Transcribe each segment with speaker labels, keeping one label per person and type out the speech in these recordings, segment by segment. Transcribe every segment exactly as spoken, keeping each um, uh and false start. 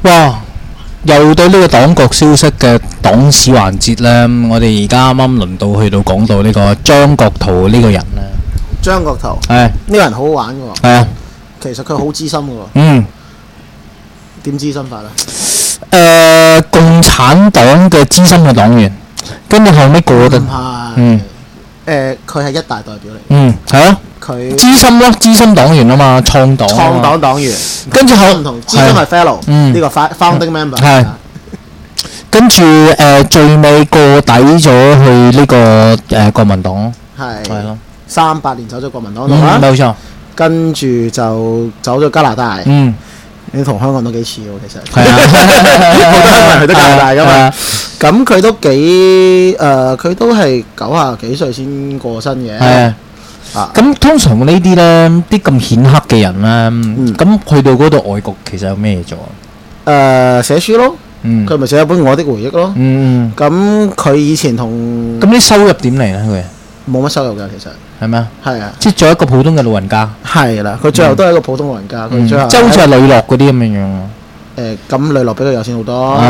Speaker 1: 哇！又到呢個黨國消息嘅黨史環節咧，我哋而家啱啱輪到去到講到呢個張國燾呢個人咧。
Speaker 2: 張國燾
Speaker 1: 係
Speaker 2: 呢個人好好玩嘅喎。
Speaker 1: 係啊，
Speaker 2: 其實佢好資深嘅喎。
Speaker 1: 嗯。
Speaker 2: 點資深法咧？
Speaker 1: 誒，共產黨嘅資深嘅黨員，跟住後尾過得
Speaker 2: 唔係。
Speaker 1: 嗯。
Speaker 2: 誒，佢係一大代表嚟。
Speaker 1: 嗯，係啊。
Speaker 2: 佢
Speaker 1: 資深咯，資深黨員啊嘛，創黨。
Speaker 2: 創黨黨員。
Speaker 1: 跟住後
Speaker 2: 唔同，資深係 fellow，
Speaker 1: 嗯，
Speaker 2: 呢個 founding member。
Speaker 1: 係。跟住誒最尾過底咗去呢個誒國民黨。
Speaker 2: 係。
Speaker 1: 係咯。
Speaker 2: 三八年走咗國民黨度
Speaker 1: 嗯，
Speaker 2: 啦。
Speaker 1: 冇錯。
Speaker 2: 跟住就走咗加拿大。
Speaker 1: 嗯。
Speaker 2: 你同香港都幾似喎，其實。
Speaker 1: 係啊。
Speaker 2: 好多香港人去咗加拿大㗎嘛。咁佢都幾誒，佢都係九廿幾歲先過身嘅。
Speaker 1: 係啊。啊，咁通常呢啲咧，啲咁顯赫嘅人咧，咁去到嗰度外國其實有咩嘢做啊？
Speaker 2: 誒，寫書咯。
Speaker 1: 嗯。
Speaker 2: 佢咪寫一本《我的回憶》咯。
Speaker 1: 嗯。
Speaker 2: 咁佢以前同
Speaker 1: 咁啲收入點嚟咧？佢
Speaker 2: 冇乜收入㗎，其實。
Speaker 1: 係咩啊？
Speaker 2: 係啊。
Speaker 1: 即係做一個普通嘅老人家。
Speaker 2: 係啦，佢最後都係一個普通老人家。佢最後
Speaker 1: 即係好似係呂樂嗰啲咁樣樣。
Speaker 2: 誒，咁呂樂比佢有錢好多。
Speaker 1: 哦。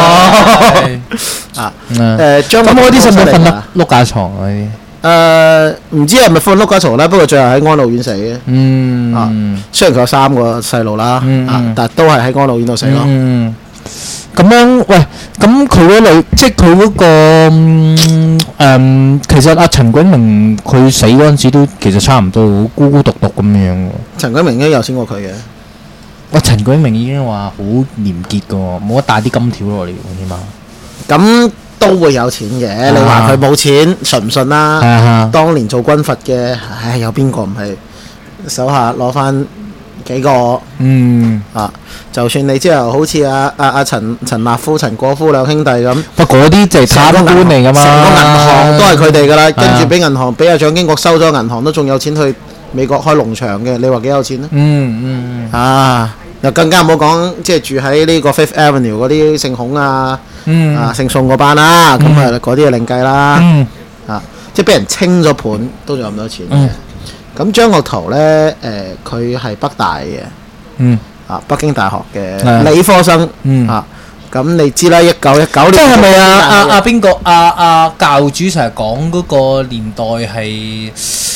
Speaker 2: 啊。誒，張
Speaker 1: 咁嗰啲使唔使瞓得碌架床嗰啲？
Speaker 2: 誒，唔知係咪瞓碌架床咧？不過最後喺安老院死嘅。
Speaker 1: 嗯。
Speaker 2: 啊，雖然佢有三個細路啦，啊，但係都係喺安老院度死咯。
Speaker 1: 嗯。咁樣，喂，咁佢嗰類，即係佢嗰個誒，其實阿陳炯明佢死嗰陣時都其實差唔多，好孤孤獨獨咁樣喎。
Speaker 2: 陳炯明應該有錢過佢嘅。
Speaker 1: 喂，陳炯明已經話好廉潔嘅喎，冇得帶啲金條落嚟喎，起碼。
Speaker 2: 咁都會有錢嘅，你話佢冇錢，信唔信啦？
Speaker 1: 係啊。
Speaker 2: 當年做軍閥嘅，唉，有邊個唔係手下攞翻幾個？
Speaker 1: 嗯。
Speaker 2: 啊，就算你之後好似阿阿阿陳陳立夫、陳果夫兩兄弟咁，
Speaker 1: 不過嗰啲就係貪官嚟㗎嘛，
Speaker 2: 成個銀行都係佢哋㗎啦。跟住俾銀行俾阿蔣經國收咗銀行，都仲有錢去美國開農場嘅，你話幾有錢咧？
Speaker 1: 嗯嗯。
Speaker 2: 啊，又更加唔好講，即係住喺呢個 Fifth Avenue 嗰啲姓孔啊，啊姓宋嗰班啦，咁啊嗰啲就另計啦。啊，即係俾人清咗盤，都仲有咁多錢嘅。咁張國燾咧，誒佢係北大嘅。
Speaker 1: 嗯。
Speaker 2: 啊，北京大學嘅理科生。
Speaker 1: 嗯。
Speaker 2: 啊，咁你知啦，一九一九年。
Speaker 1: 即係咪啊？阿阿邊個？阿阿教主成日講嗰個年代係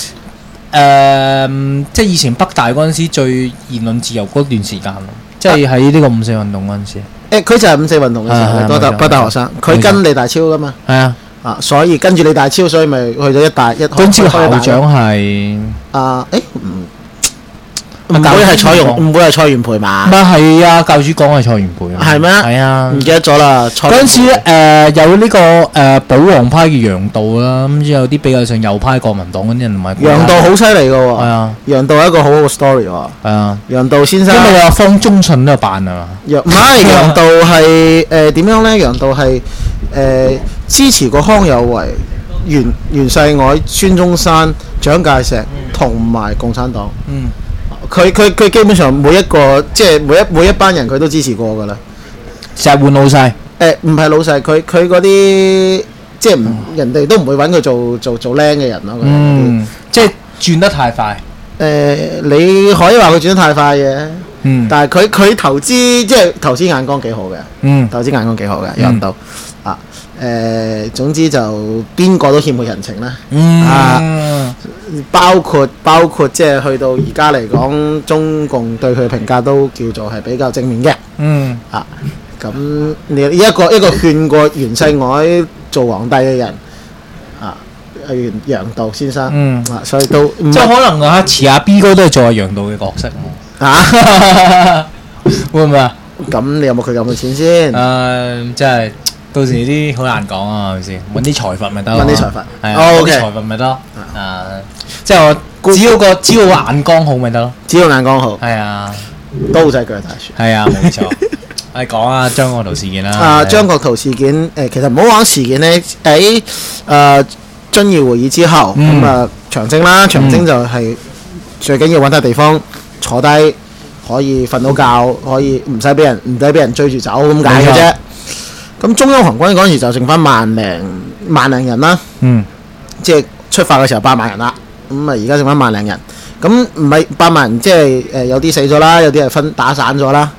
Speaker 1: 誒，即係以前北大嗰陣時最言論自由嗰段時間咯，即係喺呢個五四運動嗰陣時。
Speaker 2: 誒，佢就係五四運動嘅時候，北大北大學生，佢跟李大超噶嘛。
Speaker 1: 係啊。
Speaker 2: 啊，所以跟住李大超，所以咪去咗一大一。
Speaker 1: 嗰陣時校長係
Speaker 2: 啊，誒唔。唔會係蔡容，唔會係蔡元培嘛？
Speaker 1: 唔係啊，教主講係蔡元培啊。係
Speaker 2: 咩？
Speaker 1: 係啊，
Speaker 2: 唔記得咗啦。
Speaker 1: 嗰陣時誒有呢個誒保皇派嘅楊道啦，咁之後有啲比較上右派國民黨嗰啲人唔係。
Speaker 2: 楊道好犀利嘅喎。係
Speaker 1: 啊。
Speaker 2: 楊道係一個好好嘅 story 喎。
Speaker 1: 係啊。
Speaker 2: 楊道先生。
Speaker 1: 因為阿方中信都有扮啊嘛。
Speaker 2: 楊唔係楊道係誒點樣咧？楊道係誒支持過康有為、袁袁世凱、孫中山、蔣介石同埋共產黨。
Speaker 1: 嗯。
Speaker 2: 佢佢佢基本上每一個即係每一每一班人佢都支持過㗎啦，
Speaker 1: 成日換老細。
Speaker 2: 誒唔係老細，佢佢嗰啲即係唔人哋都唔會揾佢做做做僆嘅人咯。
Speaker 1: 嗯，即係轉得太快。
Speaker 2: 誒，你可以話佢轉得太快嘅。
Speaker 1: 嗯。
Speaker 2: 但係佢佢投資即係投資眼光幾好嘅。
Speaker 1: 嗯。
Speaker 2: 投資眼光幾好嘅，楊道啊。誒，總之就邊個都欠佢人情啦。
Speaker 1: 嗯。
Speaker 2: 啊。包括包括即係去到而家嚟講，中共對佢嘅評價都叫做係比較正面嘅。
Speaker 1: 嗯。
Speaker 2: 啊，咁你一個一個勸過袁世凱做皇帝嘅人，啊，袁楊道先生。嗯。啊，所以都
Speaker 1: 即係可能啊，遲下 B 哥都係做阿楊道嘅角色。
Speaker 2: 啊？
Speaker 1: 會唔會啊？
Speaker 2: 咁你有冇佢咁嘅錢先？
Speaker 1: 誒，即係。到時啲好難講啊，係咪先？揾啲財閥咪得咯。
Speaker 2: 揾啲財閥，
Speaker 1: 係啊，揾啲財閥咪得咯。啊，即係我只要個只要眼光好咪得咯。
Speaker 2: 只要眼光好。
Speaker 1: 係啊，
Speaker 2: 刀仔鋸大樹。
Speaker 1: 係啊，冇錯。係講啊，張國燾事件啦。
Speaker 2: 啊，張國燾事件誒，其實唔好講事件咧，喺誒遵義會議之後，咁啊長征啦，長征就係最緊要揾笪地方坐低，可以瞓到覺，可以唔使俾人唔使俾人追住走咁解嘅啫。咁中央行軍嗰陣時就剩翻萬零萬零人啦，嗯，即係出發嘅時候八萬人啦，咁啊而家剩翻萬零人，咁唔係八萬人，即係誒有啲死咗啦，有啲係分打散咗啦，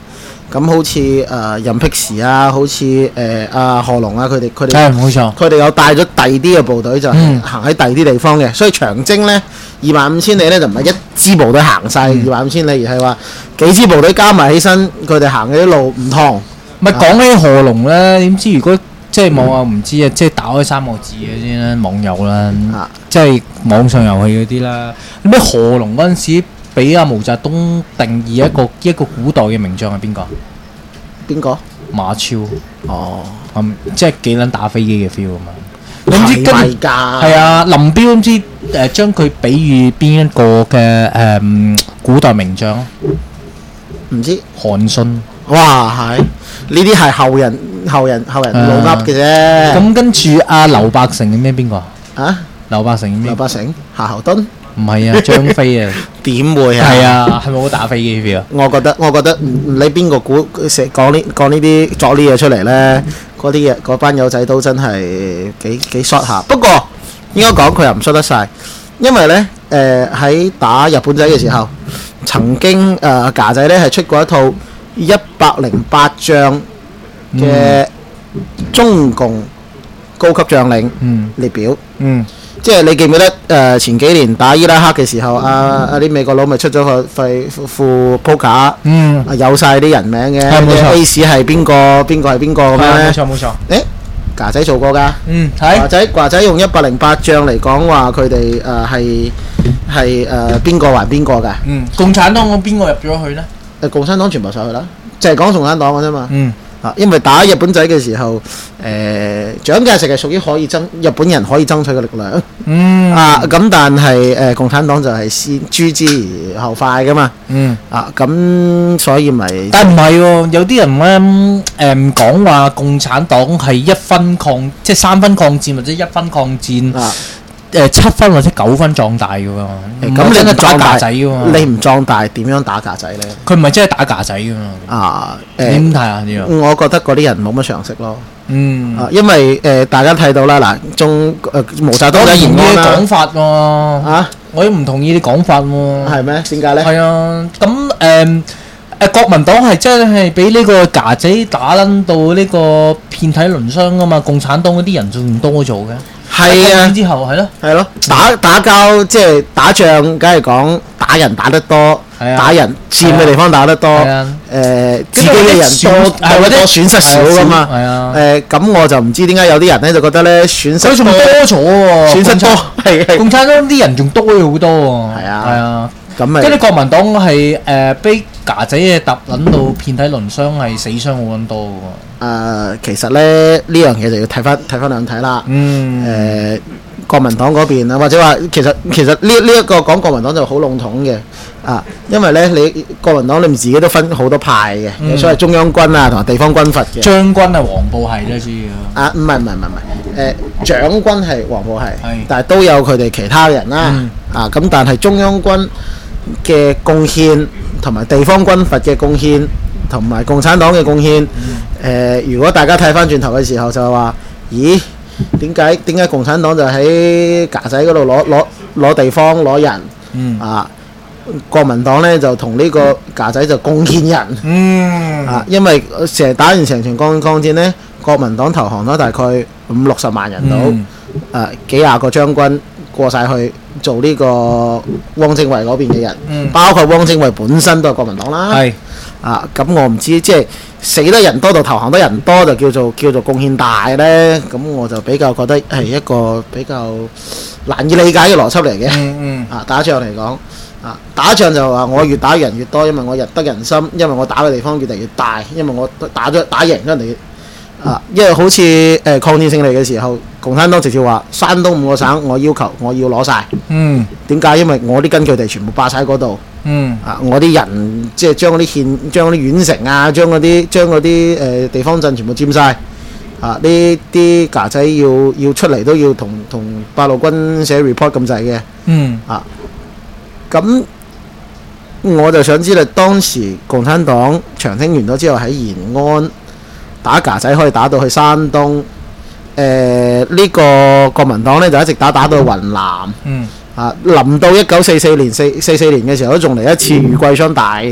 Speaker 2: 咁好似誒任辟時啊，好似誒阿賀龍啊，佢哋佢哋
Speaker 1: 係冇錯，
Speaker 2: 佢哋有帶咗第二啲嘅部隊，就係
Speaker 1: 嗯
Speaker 2: 行喺第二啲地方嘅。所以長征呢，二萬五千里呢，就唔係一支部隊行晒
Speaker 1: 嗯
Speaker 2: 二萬五千里，而係話幾支部隊加埋起身，佢哋行嘅啲路唔同。
Speaker 1: 咪講起賀龍咧，點知如果即係網友唔知啊，即係打開三個字嘅先啦，網友啦，
Speaker 2: 啊
Speaker 1: 即係網上遊戲嗰啲啦。咩賀龍嗰陣時俾阿毛澤東定義一個一個古代嘅名將係邊個？
Speaker 2: 邊個？
Speaker 1: 馬超，
Speaker 2: 哦，
Speaker 1: 嗯，即係幾撚打飛機嘅 feel 啊嘛。你唔知
Speaker 2: 係
Speaker 1: 跟
Speaker 2: 咪㗎？
Speaker 1: 係啊，林彪唔知誒將佢比喻邊一個嘅誒古代名將？
Speaker 2: 唔知。
Speaker 1: 韓信。
Speaker 2: 哇，係呢啲係後人後人後人老噏嘅啫。
Speaker 1: 咁跟住阿劉伯承嘅咩邊個啊？
Speaker 2: 啊，
Speaker 1: 劉伯承咩
Speaker 2: 劉？伯承、夏侯惇
Speaker 1: 唔係啊，張飛啊。
Speaker 2: 點會啊？
Speaker 1: 係啊，係咪好打飛機 feel 啊？
Speaker 2: 我覺得我覺得唔理邊個估成講呢講呢啲作呢嘢出嚟呢，嗰啲嘢嗰班友仔都真係幾幾 short 下。不過應該講佢又唔 short 得晒，因為呢誒喺打日本仔嘅時候，曾經誒架仔呢係出過一套一百零八將嘅中共高級將領
Speaker 1: 嗯
Speaker 2: 列表。
Speaker 1: 嗯
Speaker 2: 即係你記唔記得誒、呃、前幾年打伊拉克嘅時候，啊啊啲美國佬咪出咗個廢副 poker，
Speaker 1: 嗯，
Speaker 2: 啊有晒啲人名嘅，
Speaker 1: 係冇錯
Speaker 2: A 市係邊個，邊個係邊個咁樣
Speaker 1: 冇
Speaker 2: 咧？
Speaker 1: 錯冇錯。
Speaker 2: 誒，架仔做過㗎，
Speaker 1: 嗯，
Speaker 2: 華
Speaker 1: 係。
Speaker 2: 仔華仔用一百零八將嚟講話佢哋誒係係誒邊個還邊個㗎？
Speaker 1: 嗯，共產黨嗰邊個入咗去咧？
Speaker 2: 誒共產黨全部上去啦，就係講共產黨嘅啫嘛。
Speaker 1: 嗯
Speaker 2: 啊，因為打日本仔嘅時候，誒蔣介石係屬於可以爭日本人可以爭取嘅力量。
Speaker 1: 嗯
Speaker 2: 啊，咁但係誒共產黨就係先誅之而後快噶嘛，
Speaker 1: 嗯。
Speaker 2: 啊咁所以咪
Speaker 1: 但唔係喎，有啲人咧誒講話共產黨係一分抗，即係三分抗戰或者一分抗戰，
Speaker 2: 啊
Speaker 1: 誒七分或者九分壯大嘅喎。
Speaker 2: 咁你唔
Speaker 1: 真係打
Speaker 2: 壯大
Speaker 1: 架仔嘅喎。
Speaker 2: 你唔壯大點樣打架仔咧？
Speaker 1: 佢唔係真係打架仔嘅嘛？
Speaker 2: 啊
Speaker 1: 你
Speaker 2: 誒，
Speaker 1: 點睇啊？呢個？
Speaker 2: 我覺得嗰啲人冇乜常識咯，
Speaker 1: 嗯。
Speaker 2: 啊因為誒大家睇到啦，嗱中誒毛澤東
Speaker 1: 我唔
Speaker 2: 喺延安
Speaker 1: 同意你講
Speaker 2: 啦，
Speaker 1: 法喎，
Speaker 2: 啊
Speaker 1: 我都唔同意你講法喎。
Speaker 2: 係咩？點解咧？
Speaker 1: 係啊，咁誒誒國民黨係真係俾呢個架仔打撚到呢個遍體鱗傷噶嘛，共產黨嗰啲人仲多咗嘅。
Speaker 2: 係啊，
Speaker 1: 之後係咯，
Speaker 2: 係咯，打打交即係打仗，梗係講打人打得多，
Speaker 1: 係啊
Speaker 2: 打人佔嘅地方打得多，
Speaker 1: 係啊
Speaker 2: 誒自己嘅人多，
Speaker 1: 係或者
Speaker 2: 或者損失少噶嘛。
Speaker 1: 係啊，
Speaker 2: 誒咁我就唔知點解有啲人咧就覺得咧損失
Speaker 1: 佢仲多咗喎，
Speaker 2: 損失多係係
Speaker 1: 共產黨啲人仲多咗好多喎。
Speaker 2: 係啊
Speaker 1: 係啊，
Speaker 2: 咁咪
Speaker 1: 跟住國民黨係誒俾架仔嘅揼撚到遍體鱗傷，係死傷好撚多嘅喎。
Speaker 2: 誒其實咧呢樣嘢就要睇翻睇翻兩睇啦。
Speaker 1: 嗯，
Speaker 2: 誒國民黨嗰邊啊，或者話其實其實呢呢一個講國民黨就好籠統嘅啊，因為咧你國民黨你唔自己都分好多派嘅，
Speaker 1: 嗯
Speaker 2: 有所謂中央軍啊同埋地方軍閥嘅。
Speaker 1: 將軍係黃埔係啫，主要。
Speaker 2: 啊，唔係唔係唔係唔係，誒長軍係黃埔係
Speaker 1: 係，
Speaker 2: 但係都有佢哋其他人啦。
Speaker 1: 嗯
Speaker 2: 啊，咁但係中央軍嘅貢獻同埋地方軍閥嘅貢獻同埋共產黨嘅貢獻，誒如果大家睇翻轉頭嘅時候就係話，咦點解點解共產黨就喺架仔嗰度攞攞攞地方攞人
Speaker 1: 嗯
Speaker 2: 啊？國民黨呢就同呢個架仔就貢獻人。
Speaker 1: 嗯
Speaker 2: 啊，因為成日打完成場抗抗戰呢，國民黨投降咗大概五六十萬人到，誒、
Speaker 1: 嗯
Speaker 2: 幾廿個將軍過晒去做呢個汪精衛嗰邊嘅人，
Speaker 1: 嗯
Speaker 2: 包括汪精衛本身都係國民黨啦。
Speaker 1: 係
Speaker 2: 啊，咁我唔知即係死得人多就投降得人多就叫做叫做貢獻大呢。咁我就比較覺得係一個比較難以理解嘅邏輯嚟嘅。
Speaker 1: 嗯嗯
Speaker 2: 啊，打仗嚟講，啊，打仗就話我越打人越多，因為我入得人心，因為我打嘅地方越嚟越大，因為我打咗打贏咗人哋。啊，因為好似誒、呃、抗戰勝利嘅時候，共產黨直接話山東五個省，我要求我要攞晒。
Speaker 1: 嗯
Speaker 2: 點解？因為我啲根據地全部霸晒嗰度。
Speaker 1: 嗯
Speaker 2: 啊，我啲人即係將嗰啲縣、將嗰啲縣城啊，將嗰啲將嗰啲誒地方鎮全部佔晒。啊，呢啲架仔要要出嚟都要同同八路軍寫 report 咁滯嘅。
Speaker 1: 嗯
Speaker 2: 啊，咁我就想知道當時共產黨長征完咗之後喺延安打架仔可以打到去山東，誒、呢、個國民黨呢就一直打打到去雲南。
Speaker 1: 嗯
Speaker 2: 啊，臨到一九四四年四四四年嘅時候都仲嚟一次豫桂湘大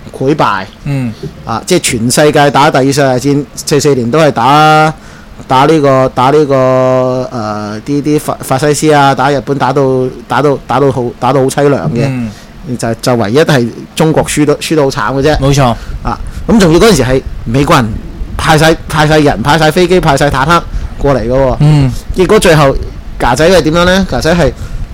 Speaker 2: 潰敗，
Speaker 1: 嗯
Speaker 2: 啊，即係全世界打第二次世界戰，四四年都係打打呢個打呢個誒啲啲法法西斯啊，打日本打到打到打到好打到好凄涼嘅，
Speaker 1: 嗯，
Speaker 2: 就就唯一係中國輸到輸到好慘嘅啫。
Speaker 1: 冇錯，
Speaker 2: 啊，咁仲要嗰陣時係美國人派晒派曬人派晒飛機派晒坦克過嚟嘅喎，
Speaker 1: 嗯
Speaker 2: 結果最後架仔係點樣呢？架仔係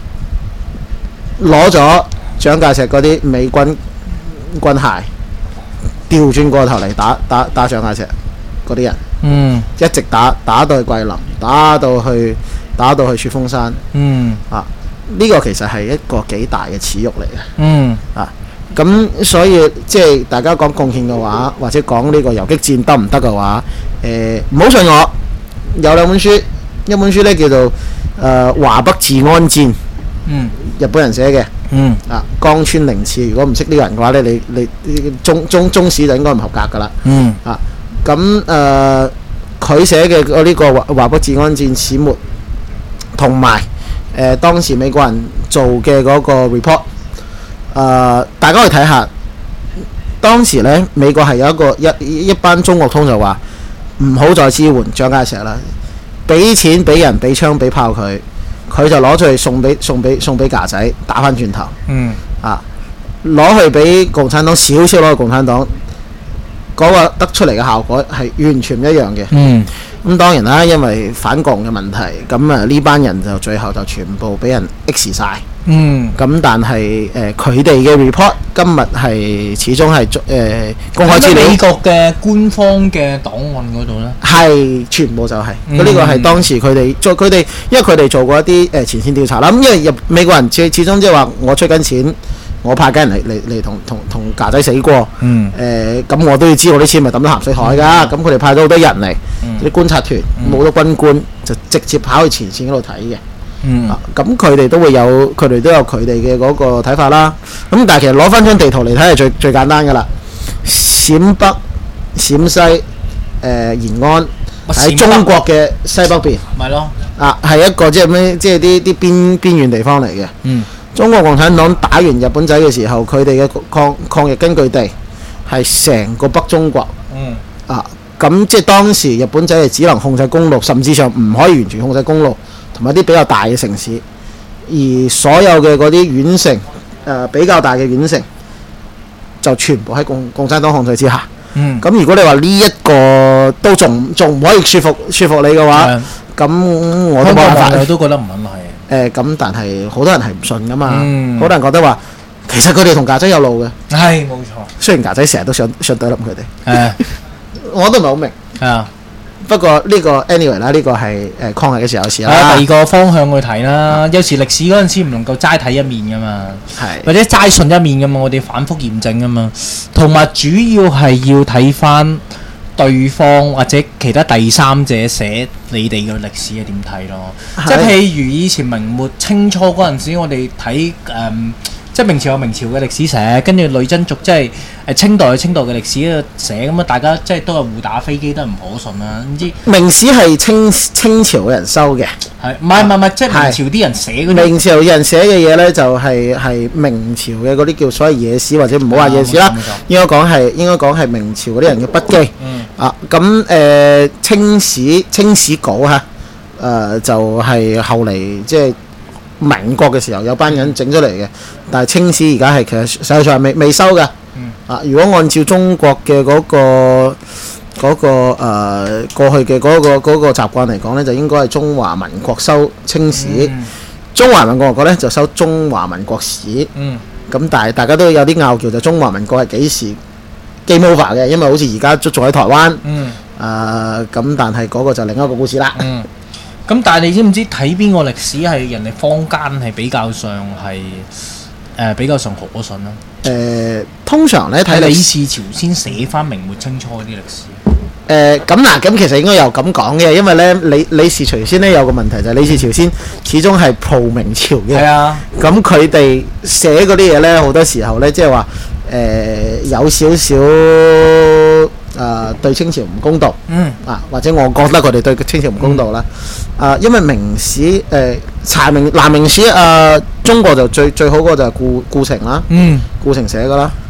Speaker 2: 攞咗蔣介石嗰啲美軍軍械，調轉過頭嚟打打打蔣介石嗰啲人，
Speaker 1: 嗯
Speaker 2: 一直打打到去桂林，打到去打到去雪峰山
Speaker 1: 嗯
Speaker 2: 啊！呢、個其實係一個幾大嘅恥辱嚟嘅。
Speaker 1: 嗯
Speaker 2: 啊，咁所以即係大家講貢獻嘅話，或者講呢個游擊戰得唔得嘅話，誒唔好信我，有兩本書，一本書咧叫做誒、呃《華北治安戰》，
Speaker 1: 嗯
Speaker 2: 日本人寫嘅，
Speaker 1: 嗯
Speaker 2: 啊江川寧次，如果唔識呢個人嘅話咧，你你你中中中史就應該唔合格噶啦，
Speaker 1: 嗯
Speaker 2: 啊咁誒佢寫嘅嗰呢個華華北治安戰始末，同埋誒當時美國人做嘅嗰個 report。誒、呃大家去睇下，當時咧美國係有一個一一班中國通就話唔好再支援蔣介石啦，俾錢俾人俾槍俾炮佢，佢就攞出去送俾送俾送俾架仔打翻轉頭
Speaker 1: 嗯
Speaker 2: 啊，攞去俾共產黨少少攞去共產黨，嗰、個得出嚟嘅效果係完全唔一樣嘅。
Speaker 1: 嗯
Speaker 2: 咁當然啦，因為反共嘅問題，咁啊呢班人就最後就全部俾人 X 晒。
Speaker 1: 嗯
Speaker 2: 咁但係誒佢哋嘅 report 今日係始終係誒、呃、公開資
Speaker 1: 喺美
Speaker 2: 料，
Speaker 1: 國嘅官方嘅檔案嗰度咧，
Speaker 2: 係全部就係、
Speaker 1: 嗯
Speaker 2: 咁呢個係當時佢哋做佢哋，因為佢哋做過一啲誒、呃、前線調查啦。咁因為入美國人始始終即係話我出緊錢，我派緊人嚟嚟嚟同同同架仔死過，
Speaker 1: 嗯
Speaker 2: 誒咁、我都要知道啲錢咪抌咗鹹水海㗎。咁佢哋派咗好多人嚟，啲、觀察團
Speaker 1: 嗯
Speaker 2: 冇咗軍官就直接跑去前線嗰度睇嘅。
Speaker 1: 嗯
Speaker 2: 啊，咁佢哋都會有，佢哋都有佢哋嘅嗰個睇法啦。咁但係其實攞翻張地圖嚟睇係最最簡單噶啦。陝北、陝西、誒、呃、延安喺中國嘅西北邊，
Speaker 1: 咪咯，
Speaker 2: 啊係一個即係咩？即係啲啲邊邊緣地方嚟嘅。
Speaker 1: 嗯
Speaker 2: 中國共產黨打完日本仔嘅時候，佢哋嘅抗抗日根據地係成個北中國
Speaker 1: 嗯
Speaker 2: 啊。咁即係當時日本仔係只能控制公路，甚至上唔可以完全控制公路。同埋啲比較大嘅城市，而所有嘅嗰啲縣城，誒、呃、比較大嘅縣城，就全部喺共共產黨控制之下。
Speaker 1: 嗯，
Speaker 2: 咁如果你話呢一個都仲仲唔可以説服説服你嘅話，咁、我都冇辦法。
Speaker 1: 我都覺得唔肯係。
Speaker 2: 誒咁、但係好多人係唔信噶嘛，好、
Speaker 1: 嗯
Speaker 2: 多人覺得話其實佢哋同架仔有路嘅，
Speaker 1: 係冇錯。
Speaker 2: 雖然架仔成日都想想對冧佢哋，
Speaker 1: 誒
Speaker 2: 我都唔係好明。
Speaker 1: 係啊。
Speaker 2: 不過呢個 anyway 啦，呢個係誒抗日嘅時候嘅事
Speaker 1: 係啊，
Speaker 2: 啦
Speaker 1: 第二。個方向去睇啦。有時歷史嗰陣時唔能夠齋睇一面噶嘛，
Speaker 2: 係
Speaker 1: 或者齋信一面噶嘛，我哋反覆驗證噶嘛。同埋主要係要睇翻對方或者其他第三者寫你哋嘅歷史係點睇咯。
Speaker 2: 係
Speaker 1: 即係譬如以前明末清初嗰陣時，我哋睇誒。即係明朝有明朝嘅歷史寫，跟住女真族即係誒清代有清代嘅歷史喺度寫，咁啊大家即係都係互打飛機，都係唔可信啦。唔知
Speaker 2: 明史係清清朝嘅人收嘅。
Speaker 1: 係唔係唔係唔係，即係明朝啲人寫嗰啲。
Speaker 2: 明朝人寫嘅嘢呢，就係、係明朝嘅嗰啲叫所謂野史，或者唔好話野史啦
Speaker 1: 啊冇錯冇錯，
Speaker 2: 應該講係應該講係明朝嗰啲人嘅筆記。
Speaker 1: 嗯
Speaker 2: 啊，咁誒、呃清史清史稿嚇，誒、呃、就係、係、後嚟即係民國嘅時候有班人整出嚟嘅，但係清史而家係其實實際上係未未收嘅。
Speaker 1: 嗯
Speaker 2: 啊，如果按照中國嘅嗰、個嗰、個誒、呃、過去嘅嗰、個嗰、個習慣嚟講呢，就應該係中華民國收清史，
Speaker 1: 嗯
Speaker 2: 中華民國國呢就收中華民國史。
Speaker 1: 嗯
Speaker 2: 咁但係大家都有啲拗撬，就中華民國係幾時 game over 嘅？因為好似而家都仲喺台灣。
Speaker 1: 嗯
Speaker 2: 誒咁，但係嗰個就另一個故事啦。
Speaker 1: 嗯。咁但係你知唔知睇邊個歷史係人哋坊間係比較上係誒、呃、比較上可信啦？
Speaker 2: 誒、通常咧睇
Speaker 1: 係李
Speaker 2: 歷史
Speaker 1: 氏朝鮮寫翻明末清初嗰啲歷史。
Speaker 2: 誒咁嗱，咁其實應該有咁講嘅，因為咧李李氏朝鮮咧有個問題就係李氏朝鮮始終係葡明朝嘅。
Speaker 1: 係啊，
Speaker 2: 咁佢哋寫嗰啲嘢咧，好多時候咧，即係話誒有少少誒對清朝唔公道
Speaker 1: 嗯
Speaker 2: 啊，或者我覺得佢哋對清朝唔公道啦。啊，因為明史誒查明南明史誒、中國就最最好嗰個就係顧顧城啦，
Speaker 1: 嗯
Speaker 2: 顧城寫噶啦。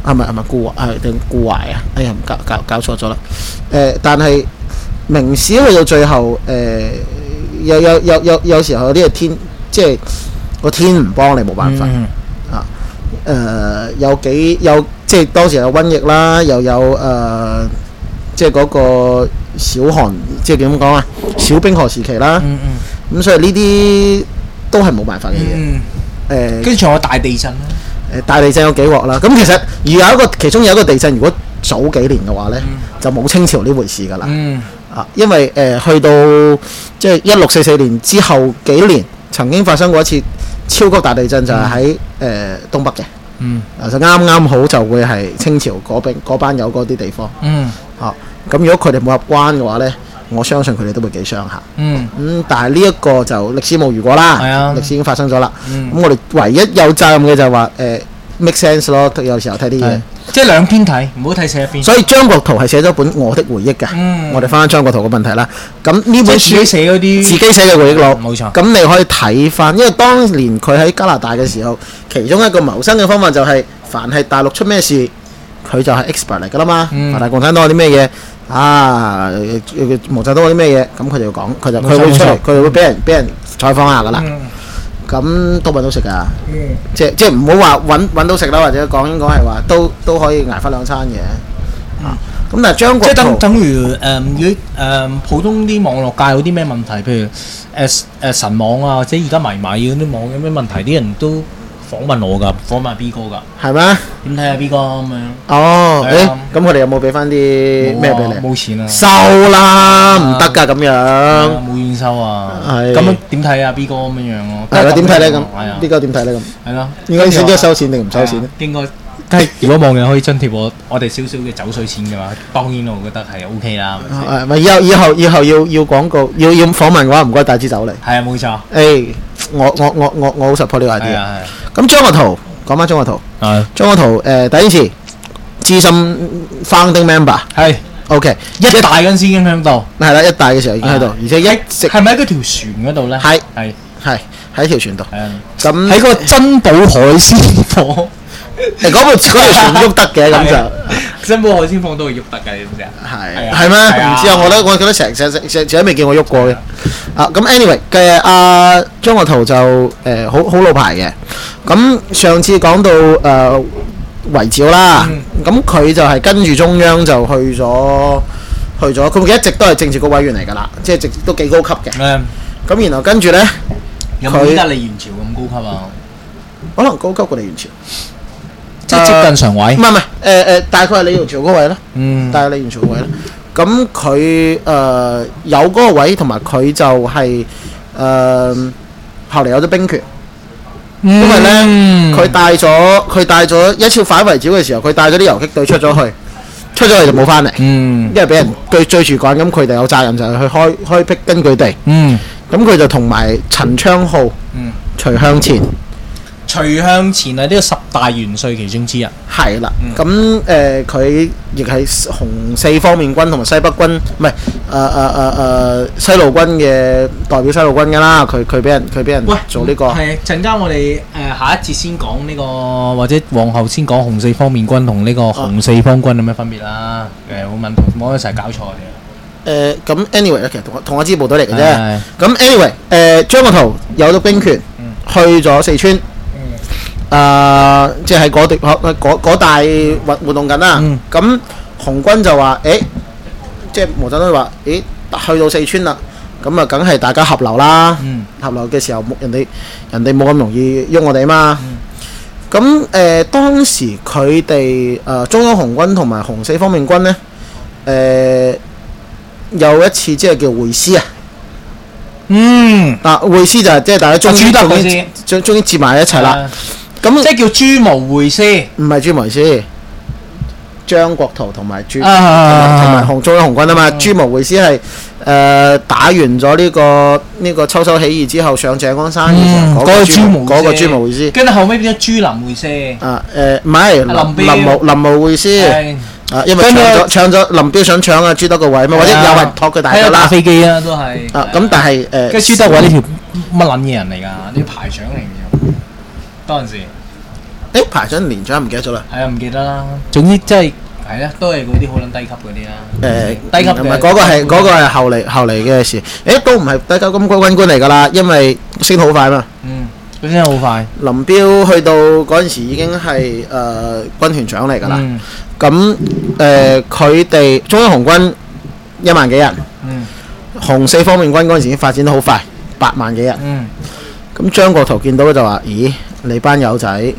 Speaker 2: 係咪係咪固係定固懷啊？哎呀，搞搞搞錯咗啦。誒，但係明史去到最後，誒有有有有有時候有啲係天，即係個天唔幫你冇辦法啊。誒有幾有即係當時有瘟疫啦，又有誒即係嗰個小寒，即係點講啊？小冰河時期啦。
Speaker 1: 嗯嗯。
Speaker 2: 咁所以呢啲都係冇辦法嘅嘢。誒，
Speaker 1: 跟住仲有大地震啦。
Speaker 2: 誒大地震有幾鑊啦？咁其實而有一個其中有一個地震，如果早幾年嘅話咧，
Speaker 1: 嗯
Speaker 2: 就冇清朝呢回事㗎啦。
Speaker 1: 嗯。
Speaker 2: 啊，因為誒、呃、去到即係一六四四年之後幾年，曾經發生過一次超級大地震，就係喺誒東北嘅。
Speaker 1: 嗯。
Speaker 2: 啊，就啱啱好就會係清朝嗰邊嗰班有嗰啲地方。
Speaker 1: 嗯。
Speaker 2: 啊，咁如果佢哋冇入關嘅話咧，我相信佢哋都會幾傷下。
Speaker 1: 嗯。
Speaker 2: 咁、嗯、但係呢一個就歷史冇如果啦。
Speaker 1: 係啊。
Speaker 2: 歷史已經發生咗啦。咁、
Speaker 1: 嗯、
Speaker 2: 我哋唯一有責任嘅就係話誒 make sense 咯，有時候睇啲嘢。
Speaker 1: 即係兩邊睇，唔好睇寫一邊。
Speaker 2: 所以張國圖係寫咗本《我的回憶》嘅。嗯、我哋翻翻張國圖嘅問題啦。咁呢本書
Speaker 1: 自己寫嗰啲，自
Speaker 2: 己寫嘅回憶錄，
Speaker 1: 冇錯。
Speaker 2: 咁你可以睇翻，因為當年佢喺加拿大嘅時候，其中一個謀生嘅方法就係、是，凡係大陸出咩事，佢就係 expert 嚟㗎啦嘛。嗯、大共產黨有啲咩嘢啊？毛澤東有啲咩嘢，咁佢就要講，佢就佢會出嚟，佢就會俾人俾人採訪下㗎啦。嗯咁都揾到食㗎，嗯、即即唔好話揾揾到食啦，或者講應該係話都都可以捱翻兩餐嘅。咁、嗯啊、但係張國圖即等
Speaker 1: 等於誒、呃，如果誒、呃、普通啲網絡界有啲咩問題，譬如誒誒、呃呃、神網啊，或者而家迷迷嗰啲網有咩問題，啲人都訪問我㗎，訪問 B 哥㗎。
Speaker 2: 係咩？
Speaker 1: 點睇下 B 哥咁樣？
Speaker 2: 哦，誒，咁佢哋有冇俾翻啲咩俾你？
Speaker 1: 冇錢啊！
Speaker 2: 收啦，唔得㗎咁樣。
Speaker 1: 冇怨收啊！
Speaker 2: 係。
Speaker 1: 咁點睇啊 B 哥咁樣樣咯？
Speaker 2: 係啦，點睇咧咁？B 哥點睇咧咁？
Speaker 1: 係咯。
Speaker 2: 應該應該收錢定唔收錢咧？
Speaker 1: 應該。係，如果網友可以津貼我我哋少少嘅走水錢嘅話，當然我覺得係 O K 啦。
Speaker 2: 係咪？以後以後以後要要廣告要要訪問嘅話，唔該帶支酒嚟。
Speaker 1: 係啊，冇錯。
Speaker 2: 誒，我我我我我好 support 呢個 idea。係啊係。咁張國圖。講翻張國圖，張國圖誒第一次資深 founding member 係 OK， 一大嗰陣時已經喺度，係啦，一大嘅時候已經喺度，而且一直
Speaker 1: 係咪喺嗰條船嗰度咧？係係係
Speaker 2: 喺條船度，係啊，咁
Speaker 1: 喺個珍寶海鮮舫
Speaker 2: 誒嗰部嗰條船喐得嘅咁就。
Speaker 1: 珍寶海鮮舫都會喐得㗎，你知唔知啊？
Speaker 2: 係係咩？唔知啊！我覺得我覺得成成成成成都未見我喐過嘅。啊咁 anyway 嘅阿張國圖就誒好好老牌嘅。咁上次講到誒圍剿啦，咁佢就係跟住中央就去咗去咗，佢一直都係政治局委員嚟㗎啦，即係直都幾高級嘅。咁然後跟住咧，
Speaker 1: 有冇得你元朝咁高級啊？
Speaker 2: 可能高級過你元朝。
Speaker 1: 即係接近常委，
Speaker 2: 唔係唔係，誒誒，大概係李元朝嗰位啦，嗯，大概李元朝嗰位啦。咁佢誒有嗰個位，同埋佢就係誒後嚟有咗兵權，因為咧佢帶咗佢帶咗一次反圍剿嘅時候，佢帶咗啲遊擊隊出咗去，出咗去就冇翻嚟，嗯，因為俾人追追住趕，咁佢哋有責任就係去開開闢根據地，嗯，咁佢就同埋陳昌浩，嗯，徐向前。
Speaker 1: 徐向前係呢個十大元帥其中之一。
Speaker 2: 係啦，咁誒佢亦係紅四方面軍同埋西北軍，唔係誒誒誒誒西路軍嘅代表西路軍㗎啦。佢佢俾人佢俾人做呢個。
Speaker 1: 係陣間我哋誒下一節先講呢個，或者往後先講紅四方面軍同呢個紅四方軍有咩分別啦？誒我問唔好一齊搞錯嘅。
Speaker 2: 誒咁 anyway 咧，其實同同一支部隊嚟嘅啫。咁 anyway 誒張國圖有咗兵權，去咗四川。誒、呃，即係喺嗰度嗰嗰帶活活動緊啦。咁、嗯、紅軍就話：，誒，即係毛澤東話：，誒，去到四川啦，咁啊，梗係大家合流啦。嗯、合流嘅時候，人哋人哋冇咁容易喐我哋啊嘛。咁誒、嗯呃，當時佢哋誒中央紅軍同埋紅四方面軍咧，誒、呃、有一次即係叫會師啊。嗯。嗱，會師就係即係大家終於終於終終於接埋一齊啦。咁
Speaker 1: 即係叫朱毛會師，
Speaker 2: 唔係朱毛會師，張國圖同埋朱同埋紅中央紅軍啊嘛。朱毛會師係誒打完咗呢個呢個秋收起義之後上井岡山嘅時候，嗰個朱毛嗰個朱毛會師。
Speaker 1: 跟住後尾變咗朱林會師。
Speaker 2: 啊誒唔係林林毛林毛會師。啊，因為搶咗搶咗林彪想搶啊朱德個位嘛，或者有人托佢大咗啦。
Speaker 1: 打飛機啊都係。
Speaker 2: 啊咁但係誒。
Speaker 1: 跟住朱德位呢條乜撚嘢人嚟㗎？呢啲排長嚟㗎。嗰陣時，
Speaker 2: 誒排咗年長唔記得咗啦。
Speaker 1: 係啊，唔記得啦。總之即係係啦，都係嗰啲好撚低級嗰啲啦。
Speaker 2: 誒
Speaker 1: 低級嘅
Speaker 2: 唔係嗰個係嗰個係後嚟後嚟嘅事。誒都唔係低級咁軍官嚟㗎啦，因為升得好快嘛。
Speaker 1: 嗯，佢升得好快。
Speaker 2: 林彪去到嗰陣時已經係誒軍團長嚟㗎啦。
Speaker 1: 嗯
Speaker 2: 咁誒佢哋中央紅軍一萬幾人，
Speaker 1: 嗯
Speaker 2: 紅四方面軍嗰陣時已經發展得好快，八萬幾人。
Speaker 1: 嗯
Speaker 2: 咁張國燾見到就話：咦，你班友仔誒、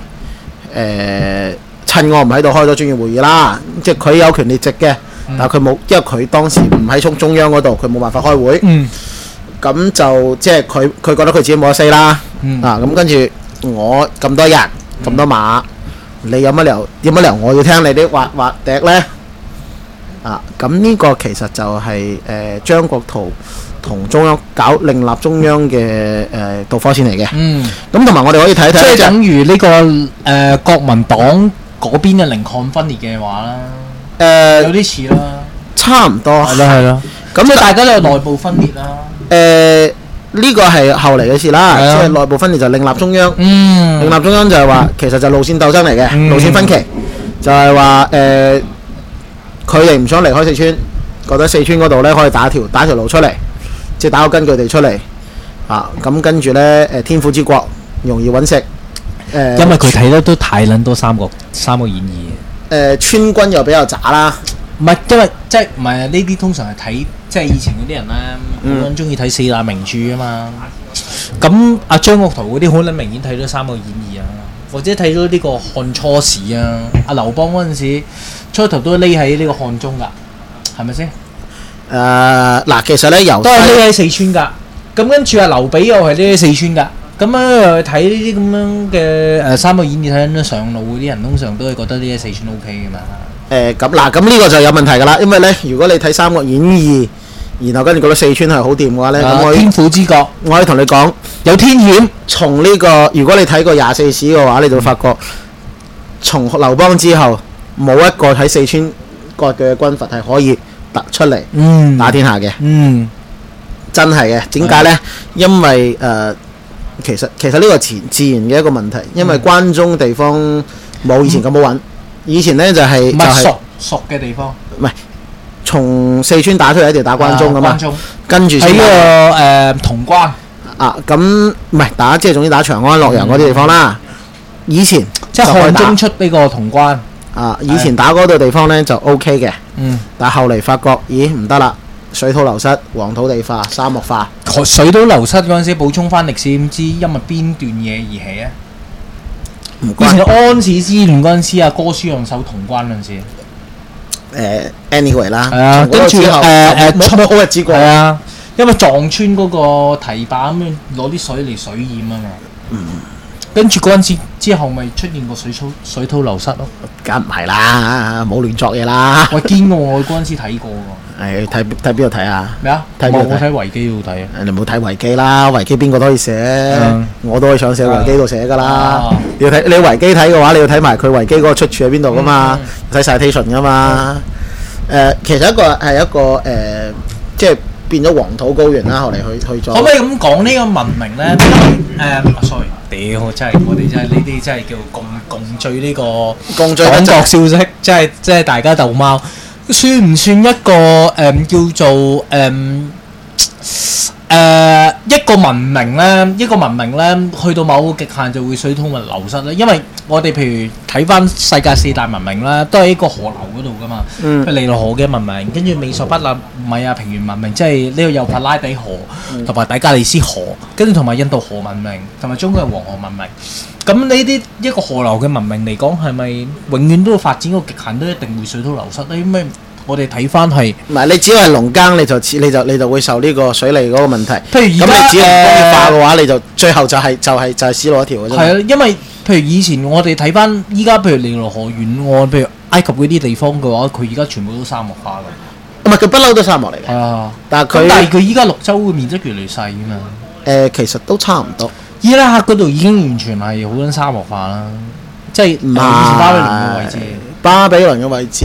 Speaker 2: 趁我唔喺度開咗專業會議啦，即係佢有權列席嘅，
Speaker 1: 嗯
Speaker 2: 但係佢冇，因為佢當時唔喺中中央嗰度，佢冇辦法開會。
Speaker 1: 嗯
Speaker 2: 咁就即係佢佢覺得佢自己冇得 say 啦。
Speaker 1: 嗯
Speaker 2: 啊，咁跟住我咁多人咁多馬，你有乜理由有乜理由我要聽你啲畫畫笛呢？啊，咁呢個其實就係、誒、張國燾同中央搞另立中央嘅誒、導火線嚟嘅。
Speaker 1: 嗯，
Speaker 2: 咁同埋我哋可以睇一
Speaker 1: 即係
Speaker 2: 睇就
Speaker 1: 等於呢個誒國民黨嗰邊嘅零抗分裂嘅話啦，有
Speaker 2: 誒、
Speaker 1: 啲似啦。
Speaker 2: 差唔多。
Speaker 1: 係咯係咯，
Speaker 2: 咁
Speaker 1: 即係大家都有內部分裂啦。
Speaker 2: 誒呢個係後嚟嘅事啦，
Speaker 1: 係啊
Speaker 2: 即係內部分裂就另立中央。
Speaker 1: 嗯
Speaker 2: 另立中央就係話其實就路線鬥爭嚟嘅，
Speaker 1: 嗯
Speaker 2: 路線分歧就係話誒佢哋唔想離開四川，覺得四川嗰度咧可以打條打條路出嚟，即係打個根據地出嚟啊！咁跟住咧誒天府之國容易揾食誒，
Speaker 1: 因為佢睇得都太撚多三國三國演義嘅。
Speaker 2: 誒川軍又比較渣啦。
Speaker 1: 唔係，因為即係唔係呢啲通常係睇即係以前嗰啲人咧，
Speaker 2: 嗯
Speaker 1: 好撚中意睇四大名著啊嘛。咁阿張國燾嗰啲好撚明顯睇咗《三國演義》啊，或者睇咗呢個《漢初史》啊。阿劉邦嗰陣時初頭都匿喺呢個漢中㗎，係咪先？
Speaker 2: 誒嗱，其實咧由
Speaker 1: 都係匿喺四川㗎。咁跟住阿劉備又係匿喺四川㗎。咁樣又睇呢啲咁樣嘅誒《三國演義》睇緊上路嗰啲人，通常都係覺得呢啲四川 O K 㗎嘛。
Speaker 2: 誒咁嗱，咁呢個就有問題㗎啦，因為咧如果你睇《三國演義》，然後跟住覺得四川係好掂嘅話咧，咁、
Speaker 1: 啊
Speaker 2: 我可以
Speaker 1: 天府之國
Speaker 2: 我可以同你講。
Speaker 1: 有天險。
Speaker 2: 從呢、個，如果你睇過廿四史嘅話，你就會發覺，從劉邦之後，冇一個喺四川割據嘅軍閥係可以突出嚟
Speaker 1: 嗯
Speaker 2: 打天下嘅，
Speaker 1: 嗯
Speaker 2: 真係嘅。點解呢？因為誒、呃其實其實呢個自自然嘅一個問題，因為關中地方冇以前咁好揾，以前呢就係、就係、
Speaker 1: 唔係熟熟嘅地方。
Speaker 2: 唔係從四川打出嚟一定要打關中噶嘛，
Speaker 1: 啊關中
Speaker 2: 跟住先
Speaker 1: 喺呢
Speaker 2: 打
Speaker 1: 個誒潼關，
Speaker 2: 啊咁唔係打，即係總之打長安、洛陽嗰啲地方啦。以前
Speaker 1: 即係
Speaker 2: 就可以打
Speaker 1: 漢中出呢個潼關。
Speaker 2: 啊！以前打嗰度地方呢就 O K 嘅，
Speaker 1: 嗯，
Speaker 2: 但係後嚟發覺，咦唔得啦，水土流失、黃土地化、沙漠化。
Speaker 1: 水土流失嗰陣時補充翻歷史，點知因為邊段嘢而起啊？
Speaker 2: 唔
Speaker 1: 以前
Speaker 2: 關
Speaker 1: 安史之亂嗰陣時啊，哥舒讓守潼關嗰陣時，
Speaker 2: 誒 anyway 啦，
Speaker 1: 係啊，
Speaker 2: 從嗰個
Speaker 1: 跟住
Speaker 2: 之後
Speaker 1: 誒誒
Speaker 2: 冇冇好日子過
Speaker 1: 係。啊，因為撞穿嗰個堤壩咁樣攞啲水嚟水淹啊嘛。
Speaker 2: 嗯，
Speaker 1: 跟住嗰陣時之後咪出現個水土水土流失咯。
Speaker 2: 梗唔係啦，冇亂作嘢啦。
Speaker 1: 喂，堅喎，我嗰陣時睇過喎。
Speaker 2: 誒睇睇邊度睇啊？
Speaker 1: 咩啊？
Speaker 2: 睇邊度睇
Speaker 1: 我睇維基度睇啊。
Speaker 2: 你冇睇維基啦，維基邊個都可以寫，
Speaker 1: 嗯
Speaker 2: 我都可以上寫維基度寫噶啦
Speaker 1: 啊。
Speaker 2: 你要睇你維基睇嘅話，你要睇埋佢維基嗰個出處喺邊度噶嘛，
Speaker 1: 嗯
Speaker 2: 睇 citation 噶嘛。誒，其實一個係一個誒，即係變咗黃土高原啦。後嚟去去咗。
Speaker 1: 可唔可以咁講呢個文明咧？因為誒，sorry，屌，真係我哋真係呢啲真係叫共共聚呢個
Speaker 2: 共聚
Speaker 1: 港國消息，即係即係大家鬥貓，算唔算一個誒叫做誒誒一個文明咧？一個文明咧，去到某個極限就會水土流失咧。因為我哋譬如睇翻世界四大文明啦，都係一個河流嗰度噶嘛。
Speaker 2: 嗯
Speaker 1: 譬如尼羅河嘅文明，跟住美索不達米亞平原文明，即係呢個幼發拉底河同埋底格里斯河，跟住同埋印度河文明，同埋中國嘅黃河文明。咁呢啲一個河流嘅文明嚟講，係咪永遠都會發展個極限都一定會水土流失咧？因為我哋睇翻係，
Speaker 2: 唔係你只要係農耕，你就似你就你就會受呢個水利嗰個問題。咁
Speaker 1: 譬如而家
Speaker 2: 你只要唔工業化嘅話，你就最後就係就係就係死路一條嘅啫。
Speaker 1: 係啊，因為譬如以前我哋睇翻依家，譬如尼羅河沿岸，譬如埃及嗰啲地方嘅話，佢而家全部都沙漠化㗎。
Speaker 2: 唔係佢不嬲都沙漠嚟嘅，
Speaker 1: 係啊，
Speaker 2: 但係佢
Speaker 1: 咁但係佢依家綠洲嘅面積越嚟越細㗎嘛。
Speaker 2: 誒其實都差唔多。
Speaker 1: 伊拉克嗰度已經完全係好撚沙漠化啦，即係
Speaker 2: 唔
Speaker 1: 以前巴比倫嘅位置。
Speaker 2: 巴比倫嘅位置啊，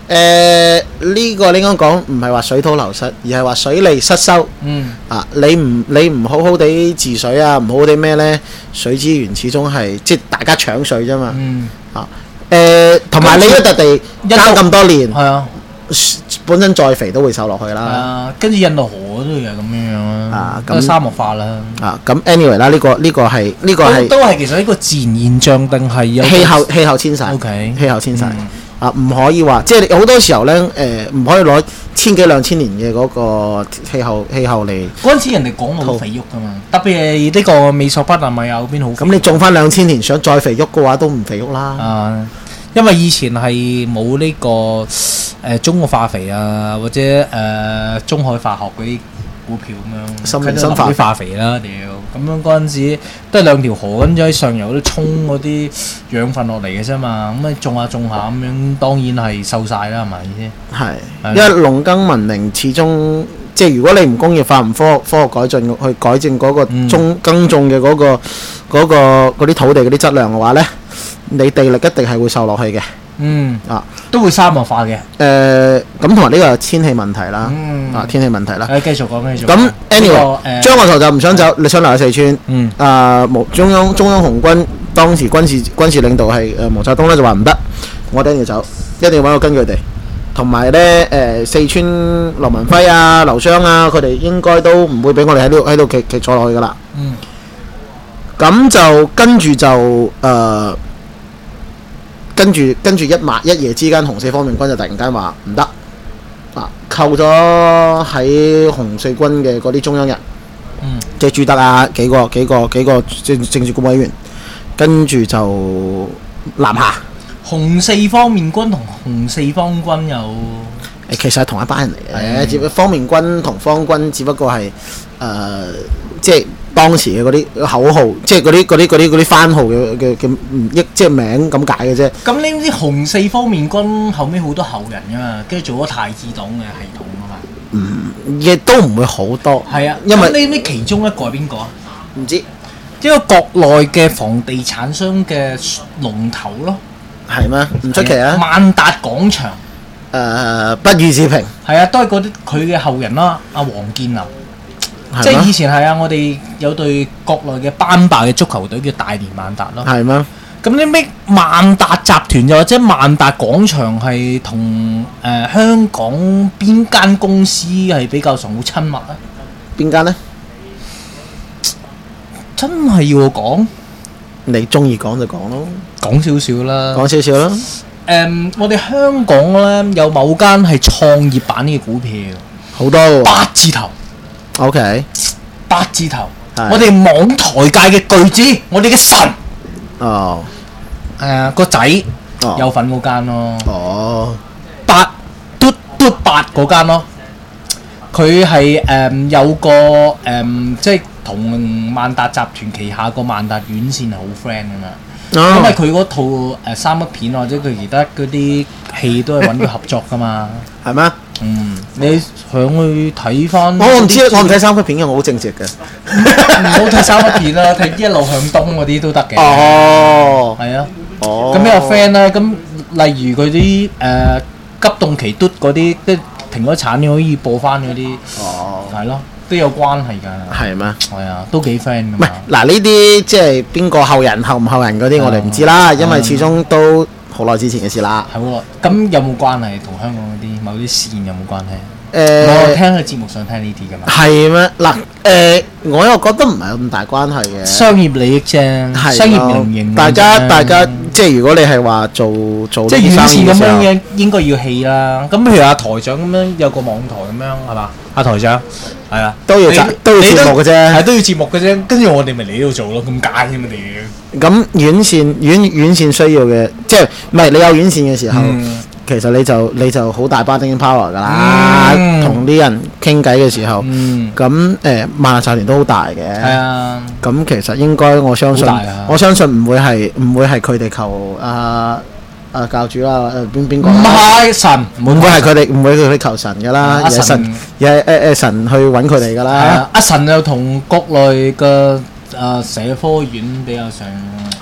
Speaker 2: 誒呢個你應該講唔係話水土流失，而係話水利失修。
Speaker 1: 嗯
Speaker 2: 啊，你唔你唔好好地治水啊，唔好好地咩呢？水資源始終係即係大家搶水啫嘛。
Speaker 1: 嗯，
Speaker 2: 啊誒，同埋你一笪地耕咁多年，
Speaker 1: 係啊。
Speaker 2: 本身再肥都會瘦落去啦。
Speaker 1: 啊，跟住印度河都係咁樣樣啦。
Speaker 2: 啊，
Speaker 1: 咁沙漠化啦。
Speaker 2: 啊，咁 anyway 啦，呢個呢個係呢個係
Speaker 1: 都係其實一個自然現象定係有
Speaker 2: 氣候氣候遷徙。
Speaker 1: OK，
Speaker 2: 氣候遷徙。
Speaker 1: 嗯
Speaker 2: 啊，唔可以話，即係你好多時候呢，誒、唔可以攞千幾兩千年嘅嗰個氣候氣候嚟。
Speaker 1: 嗰陣時人哋講好肥沃噶嘛，特別係呢個美索不達米亞嗰邊好肥。
Speaker 2: 咁你種翻兩千年，想再肥沃嘅話，都唔肥沃啦。
Speaker 1: 啊，因為以前係冇呢個誒、呃、中國化肥啊，或者誒、呃、中海化學嗰啲股票咁樣，
Speaker 2: 深
Speaker 1: 佢都
Speaker 2: 深化
Speaker 1: 林化肥啦，屌！咁樣嗰陣時都係兩條河，跟住喺上游都沖嗰啲養分落嚟嘅啫嘛，咁啊種下種下咁樣，當然係瘦晒啦，係咪先？
Speaker 2: 係，因為農耕文明始終即係如果你唔工業化、唔科學科學改進去改正嗰個種耕種嘅嗰個嗰個嗰啲土地嗰啲質量嘅話呢，你地力一定係會受落去嘅。
Speaker 1: 嗯
Speaker 2: 啊，
Speaker 1: 都會沙漠化嘅。
Speaker 2: 誒，咁同埋呢個係天氣問題啦。
Speaker 1: 嗯
Speaker 2: 啊，天氣問題啦。
Speaker 1: 誒，繼續講，繼續講。
Speaker 2: 咁 anyway，
Speaker 1: 呢個誒
Speaker 2: 張學頭就唔想走，你想留喺四川。
Speaker 1: 嗯。
Speaker 2: 啊，毛中央中央紅軍當時軍事軍事領導係誒毛澤東咧，就話唔得，我哋一定要走，一定要揾個根據地。同埋咧誒，四川劉文輝啊、劉湘啊，佢哋應該都唔會俾我哋喺呢度喺度企企坐落去噶啦。
Speaker 1: 嗯。
Speaker 2: 咁就跟住就誒。呃跟住跟住一晚一夜之間，紅四方面軍就突然間話唔得，啊扣咗喺紅四軍嘅嗰啲中央人，
Speaker 1: 嗯，
Speaker 2: 即係朱德啊幾個幾個幾個政政治局委員，跟住就南下。
Speaker 1: 紅四方面軍同紅四方軍有
Speaker 2: 誒其實係同一班人嚟嘅，只不過方面軍同方軍只不過係誒、呃、即係。當時嘅嗰啲口號，即係嗰啲嗰啲嗰啲嗰啲番號嘅嘅嘅益，即係名咁解嘅啫。
Speaker 1: 咁你知紅四方面軍後尾好多後人噶嘛，跟住做咗太子黨嘅系統啊嘛。
Speaker 2: 嗯，亦都唔會好多。
Speaker 1: 係啊，
Speaker 2: 因為
Speaker 1: 你知唔知其中一個係邊個啊？
Speaker 2: 唔知。
Speaker 1: 一個國內嘅房地產商嘅龍頭咯。
Speaker 2: 係咩？唔出奇啊！
Speaker 1: 萬達廣場。
Speaker 2: 誒、呃，不予置評。
Speaker 1: 係啊，都係嗰啲佢嘅後人啦，阿黃建林。即係以前係啊，我哋有隊國內嘅班霸嘅足球隊叫大連萬達咯。
Speaker 2: 係咩？
Speaker 1: 咁啲咩萬達集團又或者萬達廣場係同誒香港邊間公司係比較上好親密啊？
Speaker 2: 邊間呢？
Speaker 1: 真係要我講？
Speaker 2: 你中意講就講咯，
Speaker 1: 講少少啦。
Speaker 2: 講少少啦。
Speaker 1: 誒、嗯，我哋香港咧有某間係創業板嘅股票，
Speaker 2: 好多喎。
Speaker 1: 八字頭。
Speaker 2: O.K.
Speaker 1: 八字頭，我哋網台界嘅巨子，我哋嘅神。
Speaker 2: 哦。
Speaker 1: 誒、呃，個仔有份嗰間咯。
Speaker 2: 哦。
Speaker 1: 八嘟嘟八嗰間咯，佢係誒有個誒、嗯，即係同萬達集團旗下個萬達院線係好 friend 噶嘛。哦、因為佢嗰套誒三級片或者佢其他嗰啲戲都係揾佢合作噶嘛。
Speaker 2: 係咩？
Speaker 1: 嗯，你想去睇翻？
Speaker 2: 我唔知，我唔睇三級片嘅，我好正直嘅。
Speaker 1: 唔好睇三級片啦，睇一路向東嗰啲都得嘅。
Speaker 2: 哦，
Speaker 1: 係啊。
Speaker 2: 哦。
Speaker 1: 咁有 friend 咧，咁例如佢啲誒急凍期嘟嗰啲，即係停咗產，你可以播翻嗰啲。哦。係咯，都有關係㗎。係
Speaker 2: 咩？
Speaker 1: 係啊，都幾 friend 㗎
Speaker 2: 唔係
Speaker 1: 嘛。
Speaker 2: 嗱，呢啲即係邊個後人後唔後人嗰啲，我哋唔知啦，因為始終都好耐之前嘅事啦。
Speaker 1: 係喎，咁有冇關係同香港嗰啲某啲線有冇關係？
Speaker 2: 誒、
Speaker 1: 我聽佢節目想聽呢啲㗎嘛。
Speaker 2: 係咩？嗱誒，我又覺得唔係咁大關係嘅。
Speaker 1: 商業利益啫，商業營營。
Speaker 2: 大家大家即係如果你係話做做
Speaker 1: 即係院線咁樣應應該要戲啦。咁譬如阿台長咁樣有個網台咁樣係嘛？阿台長係啊，
Speaker 2: 都要都要節目嘅啫，
Speaker 1: 係都要節目嘅啫。跟住我哋咪嚟呢度做咯，咁解啫嘛屌。
Speaker 2: 咁院線院院線需要嘅，即係唔係你有院線嘅時候？
Speaker 1: 嗯
Speaker 2: 其實你就你就好大把 bargaining power 㗎啦，同啲、嗯、人傾偈嘅時候，咁誒萬達集團都好大嘅。係啊，咁其實應該我相信，我相信唔會係唔會係佢哋求啊啊教主啦，誒邊邊個？唔係神，唔會係佢哋，唔會佢哋求神㗎啦，而係神，而係誒誒神去揾佢哋㗎啦。係啊，阿
Speaker 1: 神又同國內嘅誒社科院比較上。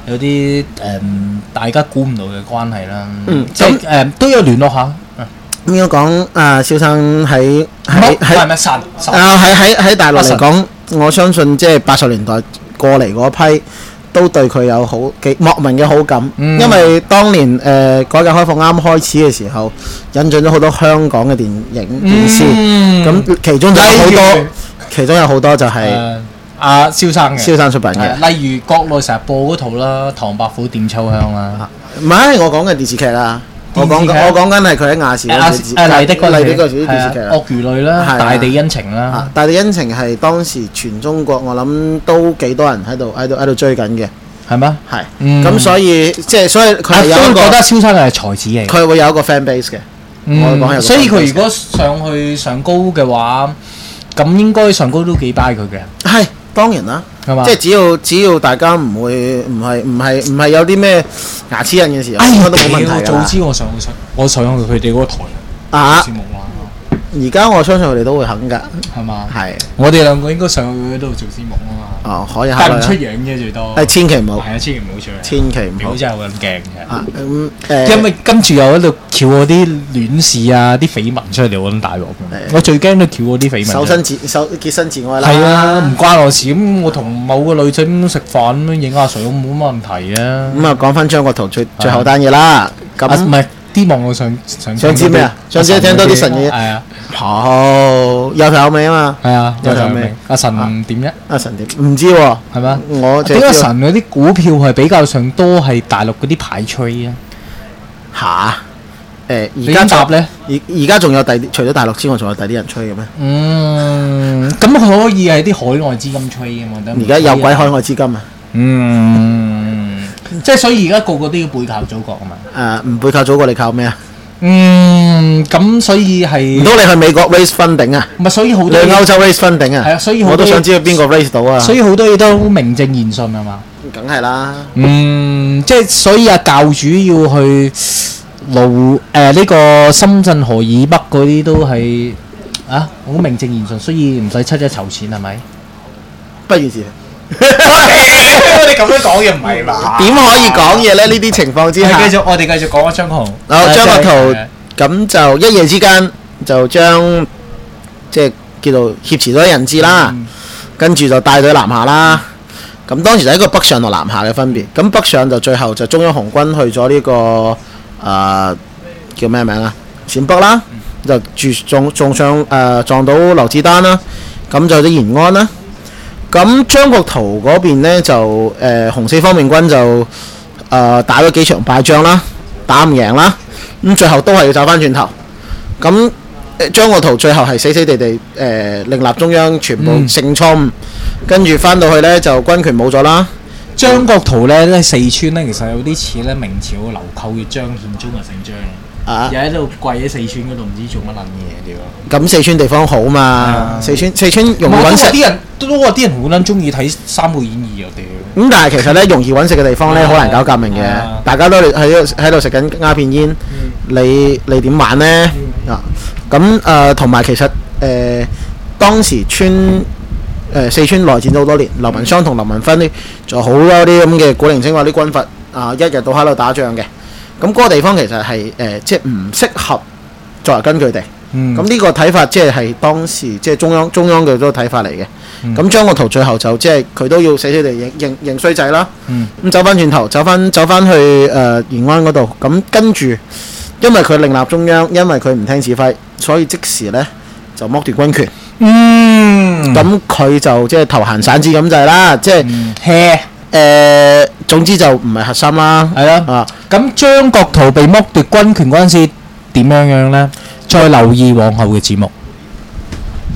Speaker 1: 有啲誒、嗯、大家估唔到嘅關係啦。
Speaker 2: 嗯
Speaker 1: 即係誒都有聯絡下。
Speaker 2: 應該講啊，蕭生喺喺喺
Speaker 1: 係咪神神
Speaker 2: 啊喺喺喺大陸嚟講，我相信即係八十年代過嚟嗰批都對佢有好幾莫名嘅好感，
Speaker 1: 嗯
Speaker 2: 因為當年誒、呃、改革開放啱開始嘅時候，引進咗好多香港嘅電影電視，咁、
Speaker 1: 嗯
Speaker 2: 其中就有好
Speaker 1: 例如
Speaker 2: 多，其中有好多就係
Speaker 1: 誒阿蕭生嘅。
Speaker 2: 蕭生出品嘅。
Speaker 1: 係例如國內成日播嗰套啦，《唐伯虎點秋香》啦。
Speaker 2: 唔係我講嘅電視劇啊，我講
Speaker 1: 電視劇
Speaker 2: 我講緊係佢喺亞視嗰
Speaker 1: 誒
Speaker 2: 陣時
Speaker 1: 誒麗的嗰
Speaker 2: 麗的嗰陣時啲電視劇啊。
Speaker 1: 係啊鱷魚淚啦，
Speaker 2: 係啊
Speaker 1: 大地恩情啦
Speaker 2: 啊，大地恩情係當時全中國我諗都幾多人喺度喺度喺度追緊嘅，
Speaker 1: 係咩？
Speaker 2: 係。
Speaker 1: 嗯
Speaker 2: 咁所以即係所以佢
Speaker 1: 我
Speaker 2: 係有一個
Speaker 1: 都覺得蕭生係才子嚟嘅。
Speaker 2: 佢會有一個 fan base 嘅。我講有個
Speaker 1: 嗯，所以
Speaker 2: fan base
Speaker 1: 佢如果上去上高嘅話，咁應該上高都幾 buy 佢嘅，
Speaker 2: 係當然啦，
Speaker 1: 係嘛？
Speaker 2: 即係只要只要大家唔會唔係唔係唔係有啲咩牙齒印嘅時候，
Speaker 1: 哎呀，
Speaker 2: 應該都冇問題
Speaker 1: 屌
Speaker 2: 㗎啦。
Speaker 1: 早知我上去上，我上去佢哋嗰個台
Speaker 2: 啊！
Speaker 1: 節目啦，
Speaker 2: 而家我相信佢哋都會肯㗎，
Speaker 1: 係嘛？
Speaker 2: 係
Speaker 1: 我哋兩個應該上去嗰度做節目啊嘛，
Speaker 2: 哦，可以考
Speaker 1: 但係唔出
Speaker 2: 慮啦。
Speaker 1: 樣啫最多。
Speaker 2: 誒，千祈唔好，
Speaker 1: 係啊，千祈唔好出嚟，
Speaker 2: 千祈唔好
Speaker 1: 表真係好撚驚嘅。
Speaker 2: 啊！咁誒，
Speaker 1: 因為跟住又喺度撬我啲亂事啊、啲緋聞出嚟，我咁大鑊嘅。我最驚都撬我啲緋聞出嚟。
Speaker 2: 修身自修潔身自愛啦。
Speaker 1: 係啊，唔關我事。咁我同某個女仔咁食飯咁樣影下相，冇乜問題啊。
Speaker 2: 咁啊，講翻張國圖最最後單嘢啦。
Speaker 1: 啊唔
Speaker 2: 咁
Speaker 1: 係啲網絡上想
Speaker 2: 想知咩啊想知聽多啲神嘢
Speaker 1: 係啊，
Speaker 2: 好有頭有尾啊嘛。
Speaker 1: 係啊，有
Speaker 2: 有頭尾
Speaker 1: 頭名。阿神點啫？
Speaker 2: 阿神點唔知喎？
Speaker 1: 係嘛？
Speaker 2: 我就
Speaker 1: 點解
Speaker 2: 知道
Speaker 1: 神嗰啲股票係比較上多係大陸嗰啲牌吹啊？
Speaker 2: 嚇誒
Speaker 1: 你
Speaker 2: 而家仲
Speaker 1: 點答咧？
Speaker 2: 而而家仲有第啲除咗大陸之外，仲有第啲人吹嘅咩？
Speaker 1: 嗯，咁佢可以係啲海外資金吹嘅嘛？
Speaker 2: 而家有鬼海外資金啊！
Speaker 1: 嗯，即係所以而家個個都要背靠祖國啊嘛。
Speaker 2: 誒唔背靠祖國，你靠咩啊？
Speaker 1: 嗯，咁所以係
Speaker 2: 唔通你去美國 raise funding 啊？
Speaker 1: 唔係？所以好
Speaker 2: 你
Speaker 1: 多嘢
Speaker 2: 去歐洲 raise funding 啊？
Speaker 1: 係啊，所以好
Speaker 2: 我
Speaker 1: 多嘢
Speaker 2: 都想知道邊個 raise 到啊！
Speaker 1: 所以好多嘢都名正言順啊嘛。
Speaker 2: 梗係啦。
Speaker 1: 嗯，即係所以啊，教主要去路誒呢個深圳河以北嗰啲都係啊，好名正言順，所以唔使七一籌錢係咪？
Speaker 2: 不如是。
Speaker 1: 我哋咁樣講嘢唔係嘛？
Speaker 2: 點可以講嘢咧？呢啲情況之下，
Speaker 1: 係繼續，我哋繼續講一張圖。
Speaker 2: 好張國圖
Speaker 1: 誒
Speaker 2: 咁就一夜之間就將即係叫做挾持咗人質啦，
Speaker 1: 嗯
Speaker 2: 跟住就帶隊南下啦。咁當時就係一個北上同南下嘅分別。咁北上就最後就中央紅軍去咗呢、個誒、呃叫咩名啊？陝北啦，就住撞撞上誒、呃撞到劉志丹啦，咁就啲延安啦。咁張國圖嗰邊呢，就誒、呃、紅四方面軍就誒、呃打咗幾場敗仗啦，打唔贏啦，咁最後都係要走翻轉頭。咁誒張國圖最後係死死地地誒、呃另立中央，全部
Speaker 1: 嗯
Speaker 2: 成錯誤，跟住翻到去呢，就軍權冇咗啦。
Speaker 1: 張國圖咧，咧四川咧，其實有啲似咧明朝嘅流寇嘅張獻忠啊，姓張嘅，
Speaker 2: 啊
Speaker 1: 又喺度跪喺四川嗰度，唔知做乜撚嘢屌。
Speaker 2: 咁四川地方好嘛
Speaker 1: 啊，
Speaker 2: 四川四川容易
Speaker 1: 我都
Speaker 2: 揾食。
Speaker 1: 話啲人都話啲人好撚中意睇《三國演義》啊屌。
Speaker 2: 咁但係其實咧，容易揾食嘅地方咧，
Speaker 1: 啊
Speaker 2: 好難搞革命嘅
Speaker 1: 啊。
Speaker 2: 大家都喺度喺度食緊鴉片煙，你你點玩呢？啊，咁誒同埋其實誒、呃、當時川誒、呃四川內戰咗好多年，劉文湘同劉文勳呢，就好多啲咁嘅古靈精怪啲軍閥啊，一日到黑喺度打仗嘅。咁嗰個地方其實係誒、呃即係唔適合作為根據地。
Speaker 1: 嗯
Speaker 2: 咁呢個睇法即係係當時即係中央中央嘅嗰個睇法嚟嘅。
Speaker 1: 嗯
Speaker 2: 咁張國圖最後就即係佢都要死死地認認認衰仔啦。
Speaker 1: 嗯
Speaker 2: 咁走翻轉頭，走翻走翻去誒延安嗰度。咁跟住，因為佢另立中央，因為佢唔聽指揮，所以即時呢就剝奪軍權。
Speaker 1: 嗯，
Speaker 2: 咁佢、就即係投閒散子咁就係啦。即係誒、
Speaker 1: 嗯 hea
Speaker 2: 呃，總之就唔係核心啦。
Speaker 1: 係啦。
Speaker 2: 啊，
Speaker 1: 咁張國圖被剝奪軍權嗰陣時點樣樣咧？再留意往後嘅節目。